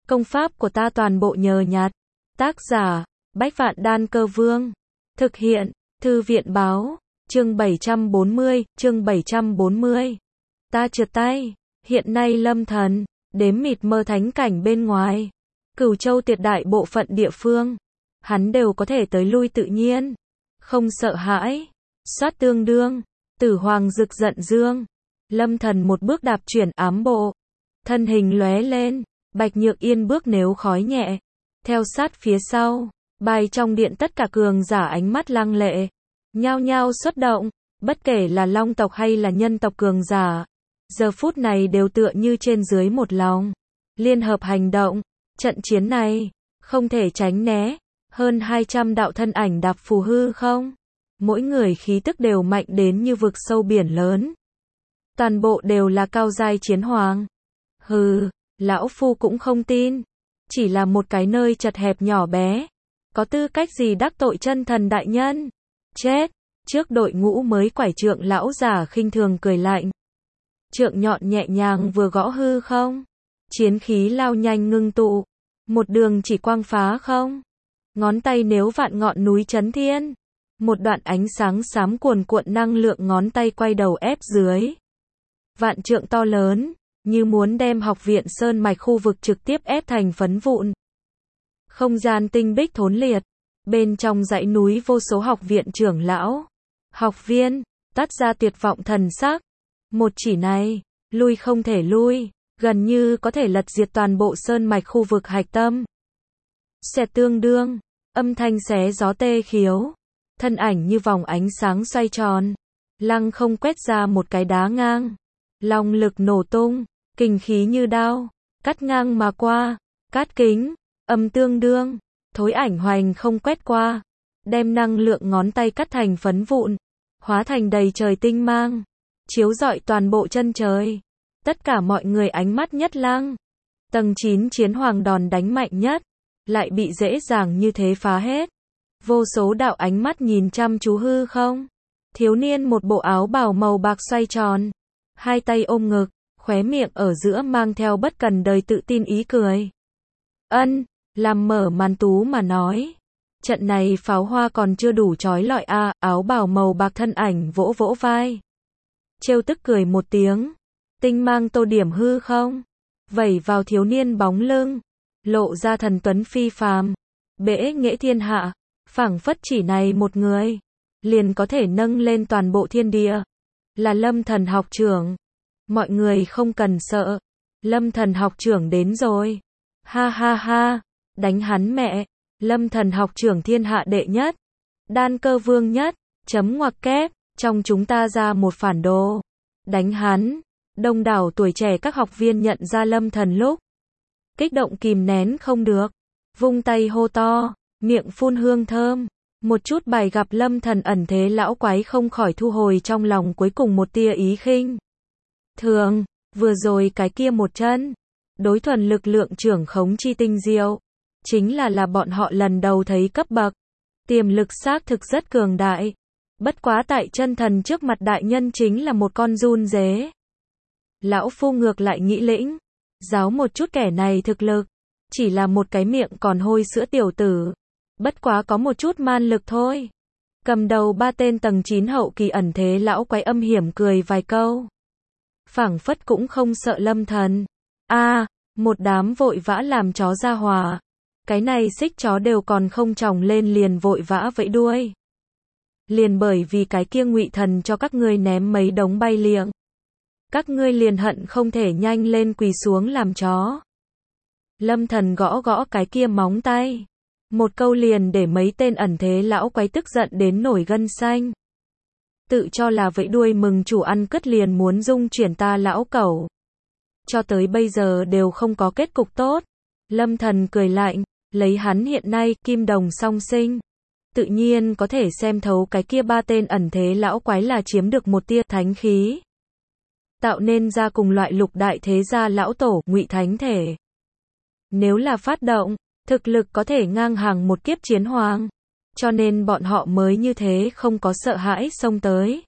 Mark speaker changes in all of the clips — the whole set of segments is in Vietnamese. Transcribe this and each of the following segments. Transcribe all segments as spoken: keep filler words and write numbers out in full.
Speaker 1: Công pháp của ta toàn bộ nhờ nhặt. Tác giả, Bách Vạn Đan Cơ Vương. Thực hiện, Thư viện Báo. Chương bảy trăm bốn mươi, chương bảy trăm bốn mươi. Ta trượt tay. Hiện nay Lâm Thần, đếm mịt mơ thánh cảnh bên ngoài. Cửu Châu tuyệt đại bộ phận địa phương. Hắn đều có thể tới lui tự nhiên. Không sợ hãi. Soát tương đương. Tử Hoàng rực giận dương. Lâm Thần một bước đạp chuyển ám bộ. Thân hình lóe lên. Bạch Nhược Yên bước nếu khói nhẹ. Theo sát phía sau. Bài trong điện tất cả cường giả ánh mắt lăng lệ. Nhao nhao xuất động. Bất kể là long tộc hay là nhân tộc cường giả. Giờ phút này đều tựa như trên dưới một lòng. Liên hợp hành động. Trận chiến này. Không thể tránh né. Hơn hai trăm đạo thân ảnh đạp phù hư không. Mỗi người khí tức đều mạnh đến như vực sâu biển lớn. Toàn bộ đều là cao giai chiến hoàng. Hừ, lão phu cũng không tin. Chỉ là một cái nơi chật hẹp nhỏ bé. Có tư cách gì đắc tội chân thần đại nhân? Chết! Trước đội ngũ mới quải trượng lão giả khinh thường cười lạnh. Trượng nhọn nhẹ nhàng vừa gõ hư không. Chiến khí lao nhanh ngưng tụ. Một đường chỉ quang phá không. Ngón tay nếu vạn ngọn núi chấn thiên. Một đoạn ánh sáng xám cuồn cuộn năng lượng ngón tay quay đầu ép dưới. Vạn trượng to lớn, như muốn đem học viện Sơn Mạch khu vực trực tiếp ép thành phấn vụn. Không gian tinh bích thốn liệt. Bên trong dãy núi vô số học viện trưởng lão. Học viên, tắt ra tuyệt vọng thần sắc. Một chỉ này, lui không thể lui, gần như có thể lật diệt toàn bộ Sơn Mạch khu vực hạch tâm. Xẹt tương đương, âm thanh xé gió tê khiếu. Thân ảnh như vòng ánh sáng xoay tròn. Lăng không quét ra một cái đá ngang. Long lực nổ tung, kình khí như đao. Cắt ngang mà qua, cát kính, âm tương đương. Thối ảnh hoành không quét qua. Đem năng lượng ngón tay cắt thành phấn vụn. Hóa thành đầy trời tinh mang. Chiếu rọi toàn bộ chân trời. Tất cả mọi người ánh mắt nhất lăng. Tầng chín chiến hoàng đòn đánh mạnh nhất. Lại bị dễ dàng như thế phá hết. Vô số đạo ánh mắt nhìn chăm chú hư không. Thiếu niên một bộ áo bào màu bạc xoay tròn. Hai tay ôm ngực, khóe miệng ở giữa mang theo bất cần đời tự tin ý cười. Ân, làm mở màn tú mà nói. Trận này pháo hoa còn chưa đủ chói lọi a. À, áo bào màu bạc thân ảnh vỗ vỗ vai. Trêu tức cười một tiếng. Tinh mang tô điểm hư không. Vẩy vào thiếu niên bóng lưng. Lộ ra thần tuấn phi phàm. Bẽ nghệ thiên hạ. Phảng phất chỉ này một người. Liền có thể nâng lên toàn bộ thiên địa. Là Lâm Thần học trưởng. Mọi người không cần sợ. Lâm Thần học trưởng đến rồi. Ha ha ha. Đánh hắn mẹ. Lâm Thần học trưởng thiên hạ đệ nhất. Đan cơ vương nhất. Chấm ngoặc kép. Trong chúng ta ra một phản đồ. Đánh hắn. Đông đảo tuổi trẻ các học viên nhận ra Lâm Thần lúc. Kích động kìm nén không được. Vung tay hô to. Miệng phun hương thơm. Một chút bài gặp Lâm Thần ẩn thế lão quái không khỏi thu hồi trong lòng cuối cùng một tia ý khinh. Thường, vừa rồi cái kia một chân. Đối thuần lực lượng trưởng khống chi tinh diệu. Chính là là bọn họ lần đầu thấy cấp bậc. Tiềm lực xác thực rất cường đại. Bất quá tại chân thần trước mặt đại nhân chính là một con run dế. Lão phu ngược lại nghĩ lĩnh. Giáo một chút kẻ này thực lực. Chỉ là một cái miệng còn hôi sữa tiểu tử. Bất quá có một chút man lực thôi. Cầm đầu ba tên tầng chín hậu kỳ ẩn thế lão quái âm hiểm cười vài câu. Phảng phất cũng không sợ Lâm Thần. A, à, một đám vội vã làm chó ra hòa. Cái này xích chó đều còn không tròng lên liền vội vã vẫy đuôi. Liền bởi vì cái kia Ngụy Thần cho các ngươi ném mấy đống bay liệng. Các ngươi liền hận không thể nhanh lên quỳ xuống làm chó. Lâm Thần gõ gõ cái kia móng tay. Một câu liền để mấy tên ẩn thế lão quái tức giận đến nổi gân xanh. Tự cho là vẫy đuôi mừng chủ ăn cất liền muốn dung chuyển ta lão cẩu. Cho tới bây giờ đều không có kết cục tốt. Lâm Thần cười lạnh, lấy hắn hiện nay kim đồng song sinh. Tự nhiên có thể xem thấu cái kia ba tên ẩn thế lão quái là chiếm được một tia thánh khí. Tạo nên ra cùng loại lục đại thế gia lão tổ, Ngụy thánh thể. Nếu là phát động, thực lực có thể ngang hàng một kiếp chiến hoàng. Cho nên bọn họ mới như thế không có sợ hãi xông tới.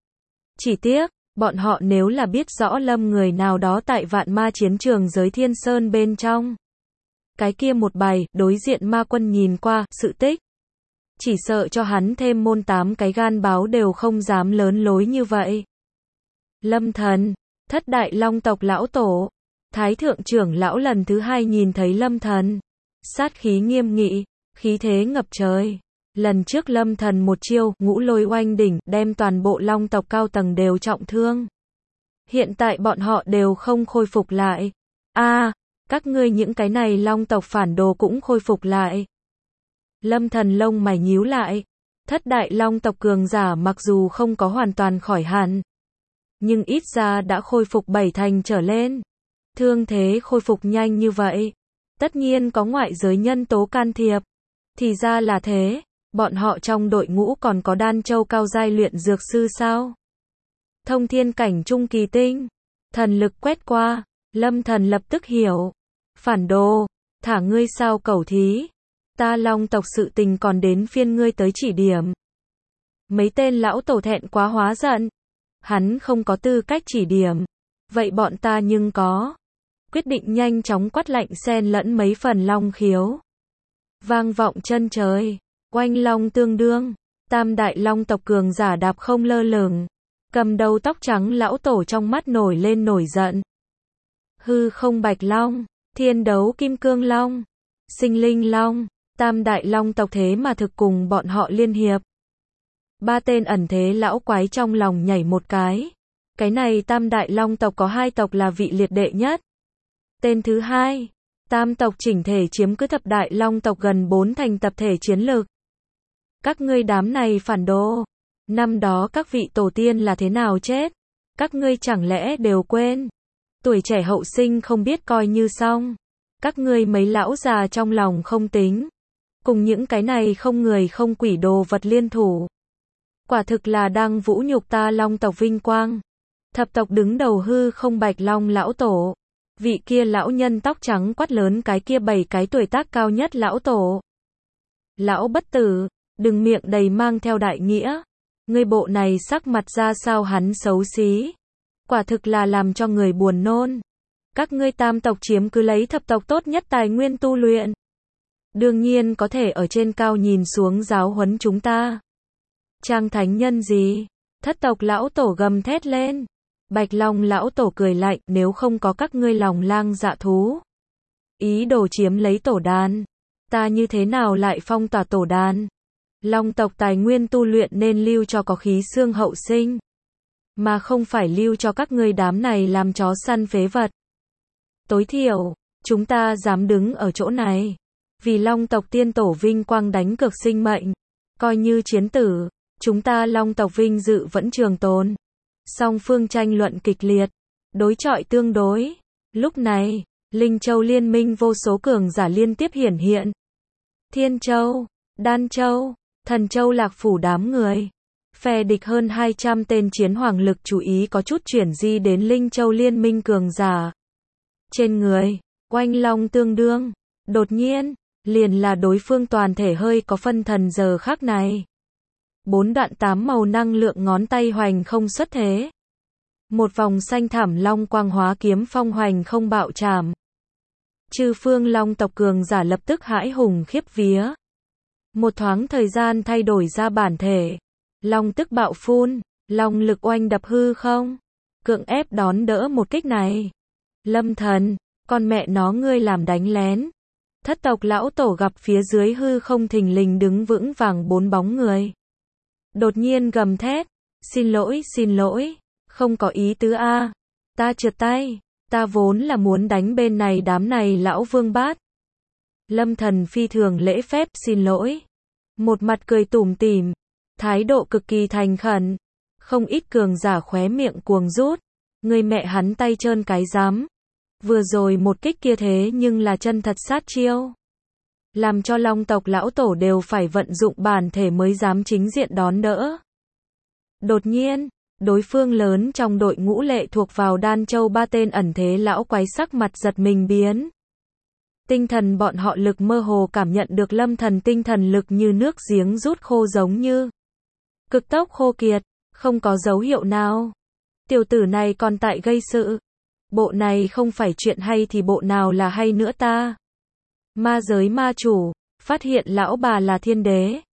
Speaker 1: Chỉ tiếc, bọn họ nếu là biết rõ Lâm người nào đó tại vạn ma chiến trường giới Thiên Sơn bên trong. cái kia một bài, đối diện ma quân nhìn qua, sự tích. Chỉ sợ cho hắn thêm môn tám cái gan báo đều không dám lớn lối như vậy. Lâm Thần, thất đại long tộc lão tổ, thái thượng trưởng lão lần thứ hai nhìn thấy Lâm Thần. Sát khí nghiêm nghị, khí thế ngập trời. Lần trước Lâm Thần một chiêu, ngũ lôi oanh đỉnh, đem toàn bộ long tộc cao tầng đều trọng thương. Hiện tại bọn họ đều không khôi phục lại. A, à, các ngươi những cái này long tộc phản đồ cũng khôi phục lại. Lâm Thần lông mày nhíu lại. Thất đại long tộc cường giả mặc dù không có hoàn toàn khỏi hẳn, nhưng ít ra đã khôi phục bảy thành trở lên. Thương thế khôi phục nhanh như vậy, tất nhiên có ngoại giới nhân tố can thiệp. Thì ra là thế, bọn họ trong đội ngũ còn có đan châu cao giai luyện dược sư sao? Thông thiên cảnh trung kỳ tinh, thần lực quét qua, Lâm Thần lập tức hiểu. Phản đồ, thả ngươi sao cẩu thí. Ta long tộc sự tình còn đến phiên ngươi tới chỉ điểm. Mấy tên lão tổ thẹn quá hóa giận. Hắn không có tư cách chỉ điểm. Vậy bọn ta nhưng có. Quyết định nhanh chóng quát lạnh xen lẫn mấy phần long khiếu. Vang vọng chân trời. Oanh long tương đương. Tam đại long tộc cường giả đạp không lơ lửng. Cầm đầu tóc trắng lão tổ trong mắt nổi lên nổi giận. Hư không bạch long. Thiên đấu kim cương long. Sinh linh long. Tam đại long tộc thế mà thực cùng bọn họ liên hiệp. Ba tên ẩn thế lão quái trong lòng nhảy một cái. Cái này tam đại long tộc có hai tộc là vị liệt đệ nhất. Tên thứ hai, tam tộc chỉnh thể chiếm cứ thập đại long tộc gần bốn thành tập thể chiến lược. Các ngươi đám này phản đồ. Năm đó các vị tổ tiên là thế nào chết? Các ngươi chẳng lẽ đều quên? Tuổi trẻ hậu sinh không biết coi như xong. Các ngươi mấy lão già trong lòng không tính. Cùng những cái này không người không quỷ đồ vật liên thủ. Quả thực là đang vũ nhục ta long tộc vinh quang. Thập tộc đứng đầu hư không bạch long lão tổ. Vị kia lão nhân tóc trắng quát lớn cái kia bảy cái tuổi tác cao nhất lão tổ. Lão bất tử, đừng miệng đầy mang theo đại nghĩa. Ngươi bộ này sắc mặt ra sao hắn xấu xí. Quả thực là làm cho người buồn nôn. Các ngươi tam tộc chiếm cứ lấy thập tộc tốt nhất tài nguyên tu luyện. Đương nhiên có thể ở trên cao nhìn xuống giáo huấn chúng ta. Trang thánh nhân gì? Thất tộc lão tổ gầm thét lên. Bạch Long lão tổ cười lạnh, nếu không có các ngươi lòng lang dạ thú. Ý đồ chiếm lấy tổ đàn. Ta như thế nào lại phong tỏa tổ đàn? Long tộc tài nguyên tu luyện nên lưu cho có khí xương hậu sinh. Mà không phải lưu cho các ngươi đám này làm chó săn phế vật. Tối thiểu, chúng ta dám đứng ở chỗ này. Vì long tộc tiên tổ vinh quang đánh cược sinh mệnh. Coi như chiến tử, chúng ta long tộc vinh dự vẫn trường tồn. Song phương tranh luận kịch liệt, đối chọi tương đối. Lúc này, Linh Châu liên minh vô số cường giả liên tiếp hiển hiện. Thiên Châu, Đan Châu, Thần Châu Lạc Phủ đám người. Phe địch hơn hai trăm tên chiến hoàng lực chú ý có chút chuyển di đến Linh Châu liên minh cường giả. Trên người, oanh long tương đương. Đột nhiên, liền là đối phương toàn thể hơi có phân thần giờ khắc này. Bốn đoạn tám màu năng lượng ngón tay hoành không xuất thế. Một vòng xanh thảm long quang hóa kiếm phong hoành không bạo chạm. Chư phương long tộc cường giả lập tức hãi hùng khiếp vía. Một thoáng thời gian thay đổi ra bản thể. Long tức bạo phun, long lực oanh đập hư không. Cưỡng ép đón đỡ một kích này. Lâm Thần, con mẹ nó ngươi làm đánh lén. Thất tộc lão tổ gặp phía dưới hư không thình lình đứng vững vàng bốn bóng người. Đột nhiên gầm thét, xin lỗi xin lỗi, không có ý tứ a, ta trượt tay, ta vốn là muốn đánh bên này đám này lão vương bát. Lâm Thần phi thường lễ phép xin lỗi, một mặt cười tủm tỉm, thái độ cực kỳ thành khẩn, không ít cường giả khóe miệng cuồng rút, người mẹ hắn tay trơn cái dám. Vừa rồi một kích kia thế nhưng là chân thật sát chiêu. Làm cho long tộc lão tổ đều phải vận dụng bản thể mới dám chính diện đón đỡ. Đột nhiên, đối phương lớn trong đội ngũ lệ thuộc vào Đan Châu ba tên ẩn thế lão quái sắc mặt giật mình biến. Tinh thần bọn họ lực mơ hồ cảm nhận được Lâm Thần tinh thần lực như nước giếng rút khô giống như. Cực tốc khô kiệt, không có dấu hiệu nào. Tiểu tử này còn tại gây sự. Bộ này không phải chuyện hay thì bộ nào là hay nữa ta. Ma giới ma chủ, phát hiện lão bà là thiên đế.